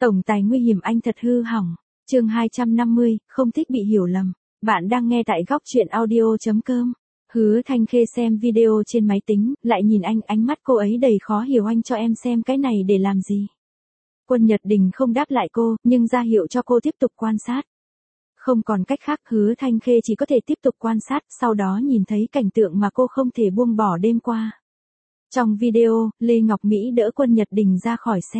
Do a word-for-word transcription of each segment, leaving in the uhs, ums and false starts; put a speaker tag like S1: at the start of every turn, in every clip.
S1: Tổng tài nguy hiểm anh thật hư hỏng. Chương hai trăm năm mươi, không thích bị hiểu lầm. Bạn đang nghe tại góc truyện audio chấm com. Hứa Thanh Khê xem video trên máy tính, lại nhìn anh, ánh mắt cô ấy đầy khó hiểu. Anh cho em xem cái này để làm gì? Quân Nhật Đình không đáp lại cô, nhưng ra hiệu cho cô tiếp tục quan sát. Không còn cách khác, Hứa Thanh Khê chỉ có thể tiếp tục quan sát, sau đó nhìn thấy cảnh tượng mà cô không thể buông bỏ đêm qua. Trong video, Lê Ngọc Mỹ đỡ Quân Nhật Đình ra khỏi xe.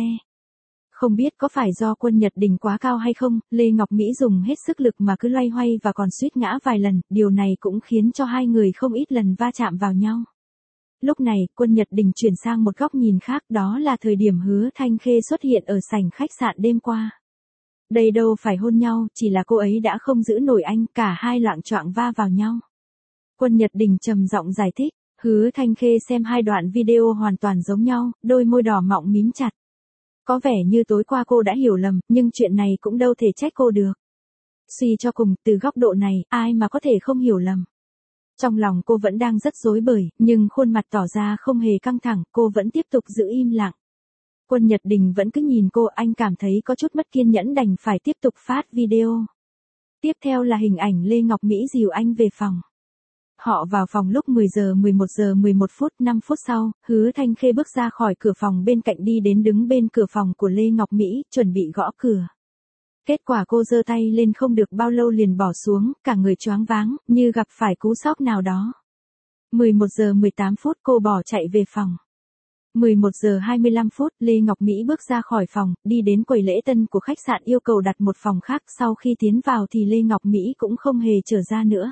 S1: Không biết có phải do Quân Nhật Đình quá cao hay không, Lê Ngọc Mỹ dùng hết sức lực mà cứ loay hoay và còn suýt ngã vài lần, điều này cũng khiến cho hai người không ít lần va chạm vào nhau. Lúc này, Quân Nhật Đình chuyển sang một góc nhìn khác, đó là thời điểm Hứa Thanh Khê xuất hiện ở sảnh khách sạn đêm qua. Đây đâu phải hôn nhau, chỉ là cô ấy đã không giữ nổi anh, cả hai loạng choạng va vào nhau. Quân Nhật Đình trầm giọng giải thích, Hứa Thanh Khê xem hai đoạn video hoàn toàn giống nhau, đôi môi đỏ mọng mím chặt. Có vẻ như tối qua cô đã hiểu lầm, nhưng chuyện này cũng đâu thể trách cô được. Suy cho cùng, từ góc độ này, ai mà có thể không hiểu lầm. Trong lòng cô vẫn đang rất rối bời, nhưng khuôn mặt tỏ ra không hề căng thẳng, cô vẫn tiếp tục giữ im lặng. Quân Nhật Đình vẫn cứ nhìn cô, anh cảm thấy có chút mất kiên nhẫn đành phải tiếp tục phát video. Tiếp theo là hình ảnh Lê Ngọc Mỹ dìu anh về phòng. Họ vào phòng lúc mười giờ mười một giờ mười một phút, năm phút sau, Hứa Thanh Khê bước ra khỏi cửa phòng bên cạnh đi đến đứng bên cửa phòng của Lê Ngọc Mỹ, chuẩn bị gõ cửa. Kết quả cô giơ tay lên không được bao lâu liền bỏ xuống, cả người choáng váng, như gặp phải cú sốc nào đó. mười một giờ mười tám phút cô bỏ chạy về phòng. mười một giờ hai mươi lăm phút, Lê Ngọc Mỹ bước ra khỏi phòng, đi đến quầy lễ tân của khách sạn yêu cầu đặt một phòng khác, sau khi tiến vào thì Lê Ngọc Mỹ cũng không hề trở ra nữa.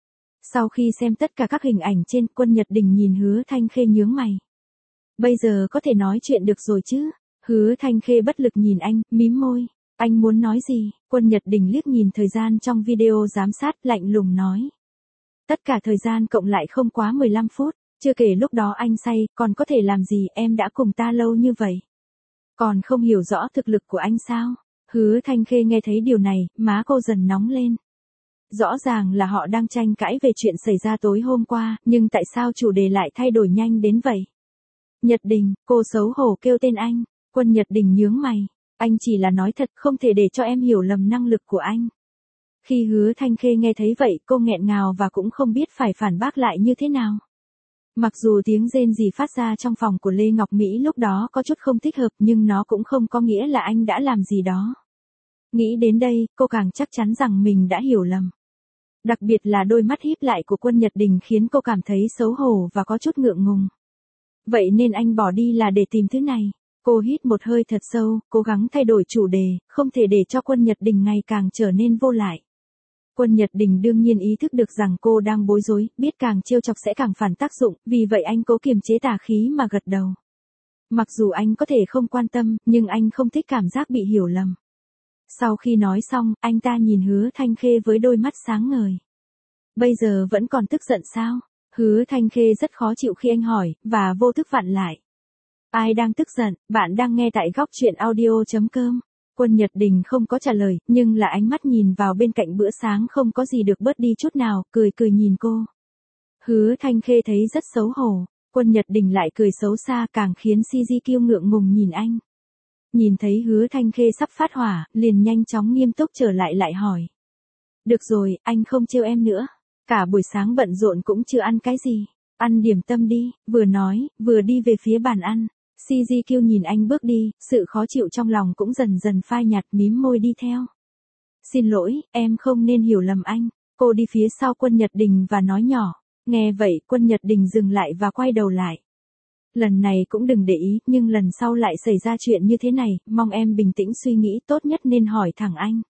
S1: Sau khi xem tất cả các hình ảnh trên, Quân Nhật Đình nhìn Hứa Thanh Khê nhướng mày. Bây giờ có thể nói chuyện được rồi chứ? Hứa Thanh Khê bất lực nhìn anh, mím môi. Anh muốn nói gì? Quân Nhật Đình liếc nhìn thời gian trong video giám sát, lạnh lùng nói. Tất cả thời gian cộng lại không quá mười lăm phút, chưa kể lúc đó anh say, còn có thể làm gì, em đã cùng ta lâu như vậy. Còn không hiểu rõ thực lực của anh sao? Hứa Thanh Khê nghe thấy điều này, má cô dần nóng lên. Rõ ràng là họ đang tranh cãi về chuyện xảy ra tối hôm qua, nhưng tại sao chủ đề lại thay đổi nhanh đến vậy? Nhật Đình, cô xấu hổ kêu tên anh. Quân Nhật Đình nhướng mày. Anh chỉ là nói thật, không thể để cho em hiểu lầm năng lực của anh. Khi Hứa Thanh Khê nghe thấy vậy, cô nghẹn ngào và cũng không biết phải phản bác lại như thế nào. Mặc dù tiếng rên rỉ phát ra trong phòng của Lê Ngọc Mỹ lúc đó có chút không thích hợp, nhưng nó cũng không có nghĩa là anh đã làm gì đó. Nghĩ đến đây, cô càng chắc chắn rằng mình đã hiểu lầm. Đặc biệt là đôi mắt híp lại của Quân Nhật Đình khiến cô cảm thấy xấu hổ và có chút ngượng ngùng. Vậy nên anh bỏ đi là để tìm thứ này. Cô hít một hơi thật sâu, cố gắng thay đổi chủ đề, không thể để cho Quân Nhật Đình ngày càng trở nên vô lại. Quân Nhật Đình đương nhiên ý thức được rằng cô đang bối rối, biết càng trêu chọc sẽ càng phản tác dụng, vì vậy anh cố kiềm chế tà khí mà gật đầu. Mặc dù anh có thể không quan tâm, nhưng anh không thích cảm giác bị hiểu lầm. Sau khi nói xong, anh ta nhìn Hứa Thanh Khê với đôi mắt sáng ngời. Bây giờ vẫn còn tức giận sao? Hứa Thanh Khê rất khó chịu khi anh hỏi, và vô thức vặn lại. Ai đang tức giận? Bạn đang nghe tại góc truyện audio chấm com. Quân Nhật Đình không có trả lời, nhưng là ánh mắt nhìn vào bên cạnh bữa sáng không có gì được bớt đi chút nào, cười cười nhìn cô. Hứa Thanh Khê thấy rất xấu hổ. Quân Nhật Đình lại cười xấu xa, càng khiến Si Di kiêu ngượng ngùng nhìn anh. Nhìn thấy Hứa Thanh Khê sắp phát hỏa, liền nhanh chóng nghiêm túc trở lại lại hỏi. Được rồi, anh không trêu em nữa. Cả buổi sáng bận rộn cũng chưa ăn cái gì. Ăn điểm tâm đi, vừa nói, vừa đi về phía bàn ăn. Si Di kiêu nhìn anh bước đi, sự khó chịu trong lòng cũng dần dần phai nhạt, mím môi đi theo. Xin lỗi, em không nên hiểu lầm anh. Cô đi phía sau Quân Nhật Đình và nói nhỏ. Nghe vậy, Quân Nhật Đình dừng lại và quay đầu lại. Lần này cũng đừng để ý, nhưng lần sau lại xảy ra chuyện như thế này, mong em bình tĩnh suy nghĩ, tốt nhất nên hỏi thẳng anh.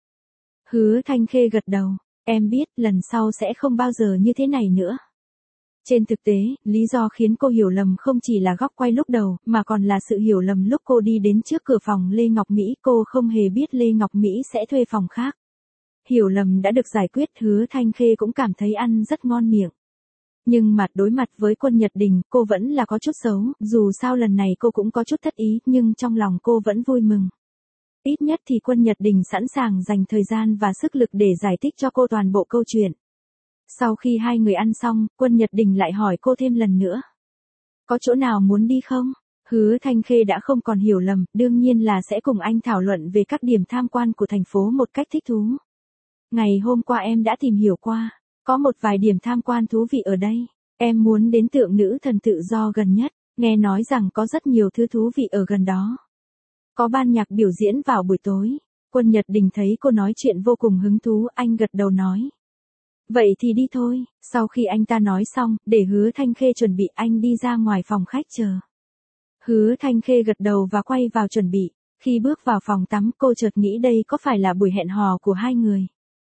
S1: Hứa Thanh Khê gật đầu. Em biết, lần sau sẽ không bao giờ như thế này nữa. Trên thực tế, lý do khiến cô hiểu lầm không chỉ là góc quay lúc đầu, mà còn là sự hiểu lầm lúc cô đi đến trước cửa phòng Lê Ngọc Mỹ, cô không hề biết Lê Ngọc Mỹ sẽ thuê phòng khác. Hiểu lầm đã được giải quyết, Hứa Thanh Khê cũng cảm thấy ăn rất ngon miệng. Nhưng mặt đối mặt với Quân Nhật Đình, cô vẫn là có chút xấu, dù sao lần này cô cũng có chút thất ý, nhưng trong lòng cô vẫn vui mừng. Ít nhất thì Quân Nhật Đình sẵn sàng dành thời gian và sức lực để giải thích cho cô toàn bộ câu chuyện. Sau khi hai người ăn xong, Quân Nhật Đình lại hỏi cô thêm lần nữa. Có chỗ nào muốn đi không? Hứa Thanh Khê đã không còn hiểu lầm, đương nhiên là sẽ cùng anh thảo luận về các điểm tham quan của thành phố một cách thích thú. Ngày hôm qua em đã tìm hiểu qua, có một vài điểm tham quan thú vị ở đây. Em muốn đến tượng nữ thần tự do gần nhất, nghe nói rằng có rất nhiều thứ thú vị ở gần đó. Có ban nhạc biểu diễn vào buổi tối. Quân Nhật Đình thấy cô nói chuyện vô cùng hứng thú, anh gật đầu nói. Vậy thì đi thôi. Sau khi anh ta nói xong, để Hứa Thanh Khê chuẩn bị, anh đi ra ngoài phòng khách chờ. Hứa Thanh Khê gật đầu và quay vào chuẩn bị. Khi bước vào phòng tắm, cô chợt nghĩ đây có phải là buổi hẹn hò của hai người.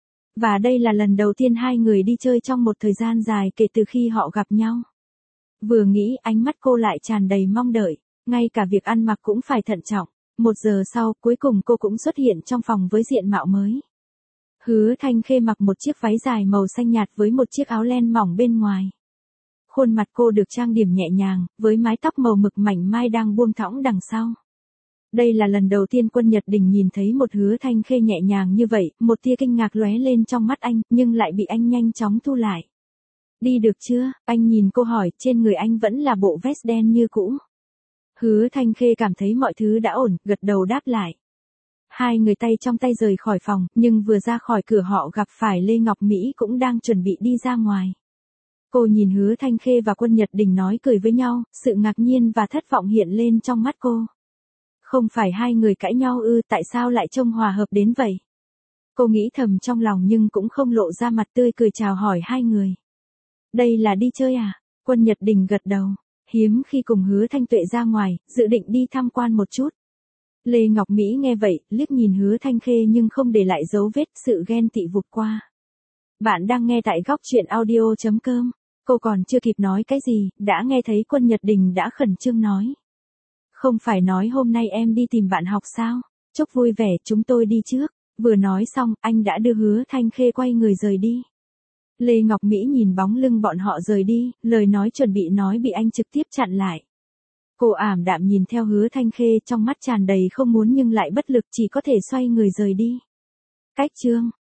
S1: Và đây là lần đầu tiên hai người đi chơi trong một thời gian dài kể từ khi họ gặp nhau. Vừa nghĩ, ánh mắt cô lại tràn đầy mong đợi, ngay cả việc ăn mặc cũng phải thận trọng. Một giờ sau, cuối cùng cô cũng xuất hiện trong phòng với diện mạo mới. Hứa Thanh Khê mặc một chiếc váy dài màu xanh nhạt với một chiếc áo len mỏng bên ngoài. Khuôn mặt cô được trang điểm nhẹ nhàng, với mái tóc màu mực mảnh mai đang buông thõng đằng sau. Đây là lần đầu tiên Quân Nhật Đình nhìn thấy một Hứa Thanh Khê nhẹ nhàng như vậy, một tia kinh ngạc lóe lên trong mắt anh, nhưng lại bị anh nhanh chóng thu lại. Đi được chưa? Anh nhìn cô hỏi, trên người anh vẫn là bộ vest đen như cũ. Hứa Thanh Khê cảm thấy mọi thứ đã ổn, gật đầu đáp lại. Hai người tay trong tay rời khỏi phòng, nhưng vừa ra khỏi cửa họ gặp phải Lê Ngọc Mỹ cũng đang chuẩn bị đi ra ngoài. Cô nhìn Hứa Thanh Khê và Quân Nhật Đình nói cười với nhau, sự ngạc nhiên và thất vọng hiện lên trong mắt cô. Không phải hai người cãi nhau ư, tại sao lại trông hòa hợp đến vậy? Cô nghĩ thầm trong lòng nhưng cũng không lộ ra mặt tươi cười chào hỏi hai người. Đây là đi chơi à? Quân Nhật Đình gật đầu. Hiếm khi cùng Hứa Thanh Tuệ ra ngoài, dự định đi tham quan một chút. Lê Ngọc Mỹ nghe vậy, liếc nhìn Hứa Thanh Khê nhưng không để lại dấu vết, sự ghen tị vụt qua. Bạn đang nghe tại góc truyện audio chấm com. Cô còn chưa kịp nói cái gì, đã nghe thấy Quân Nhật Đình đã khẩn trương nói. Không phải nói hôm nay em đi tìm bạn học sao? Chúc vui vẻ, chúng tôi đi trước. Vừa nói xong, anh đã đưa Hứa Thanh Khê quay người rời đi. Lê Ngọc Mỹ nhìn bóng lưng bọn họ rời đi, lời nói chuẩn bị nói bị anh trực tiếp chặn lại. Cô ảm đạm nhìn theo Hứa Thanh Khê, trong mắt tràn đầy không muốn nhưng lại bất lực, chỉ có thể xoay người rời đi. Cách chương